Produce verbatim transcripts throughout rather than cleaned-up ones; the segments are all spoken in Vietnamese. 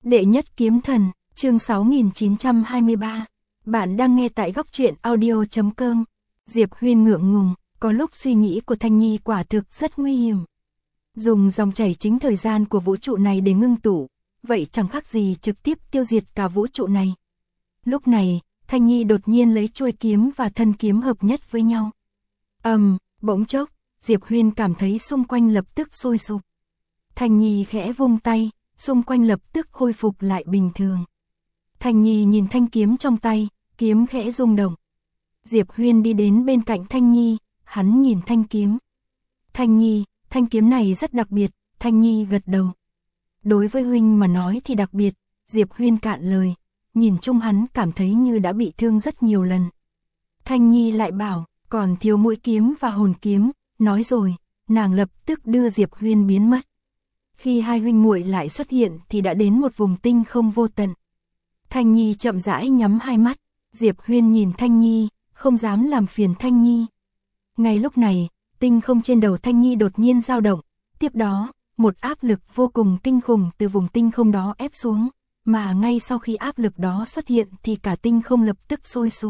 Đệ nhất kiếm thần, chương sáu nghìn chín trăm hai mươi ba. Bạn đang nghe tại góc truyện audio chấm com. Diệp Huyên ngượng ngùng, có lúc suy nghĩ của Thanh Nhi quả thực rất nguy hiểm. Dùng dòng chảy chính thời gian của vũ trụ này để ngưng tụ, vậy chẳng khác gì trực tiếp tiêu diệt cả vũ trụ này. Lúc này, Thanh Nhi đột nhiên lấy chuôi kiếm và thân kiếm hợp nhất với nhau. Ầm, um, bỗng chốc, Diệp Huyên cảm thấy xung quanh lập tức sôi sục. Thanh Nhi khẽ vung tay, xung quanh lập tức khôi phục lại bình thường. Thanh Nhi nhìn thanh kiếm trong tay, kiếm khẽ rung động. Diệp Huyên đi đến bên cạnh Thanh Nhi, hắn nhìn thanh kiếm. Thanh Nhi, thanh kiếm này rất đặc biệt, Thanh Nhi gật đầu. Đối với huynh mà nói thì đặc biệt, Diệp Huyên cạn lời, nhìn chung hắn cảm thấy như đã bị thương rất nhiều lần. Thanh Nhi lại bảo, còn thiếu mũi kiếm và hồn kiếm, nói rồi, nàng lập tức đưa Diệp Huyên biến mất. Khi hai huynh muội lại xuất hiện thì đã đến một vùng tinh không vô tận. Thanh Nhi chậm rãi nhắm hai mắt, Diệp Huyên nhìn Thanh Nhi, không dám làm phiền Thanh Nhi. Ngay lúc này, tinh không trên đầu Thanh Nhi đột nhiên dao động, tiếp đó, một áp lực vô cùng kinh khủng từ vùng tinh không đó ép xuống, mà ngay sau khi áp lực đó xuất hiện thì cả tinh không lập tức sôi sục.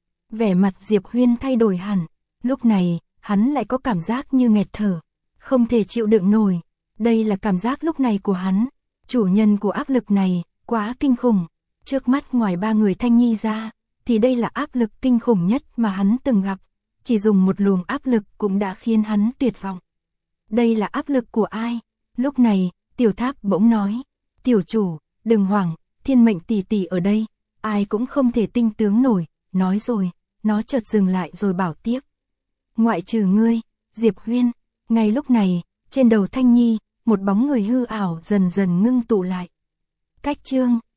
Vẻ mặt Diệp Huyên thay đổi hẳn, lúc này, hắn lại có cảm giác như nghẹt thở, không thể chịu đựng nổi. Đây là cảm giác lúc này của hắn, chủ nhân của áp lực này, quá kinh khủng. Trước mắt ngoài ba người Thanh Nhi ra, thì đây là áp lực kinh khủng nhất mà hắn từng gặp. Chỉ dùng một luồng áp lực cũng đã khiến hắn tuyệt vọng. Đây là áp lực của ai? Lúc này, Tiểu Tháp bỗng nói, tiểu chủ, đừng hoảng, thiên mệnh tỷ tỷ ở đây, ai cũng không thể tinh tướng nổi. Nói rồi, nó chợt dừng lại rồi bảo tiếp. Ngoại trừ ngươi, Diệp Huyên. Ngay lúc này, trên đầu Thanh Nhi, một bóng người hư ảo dần dần ngưng tụ lại. Cách chương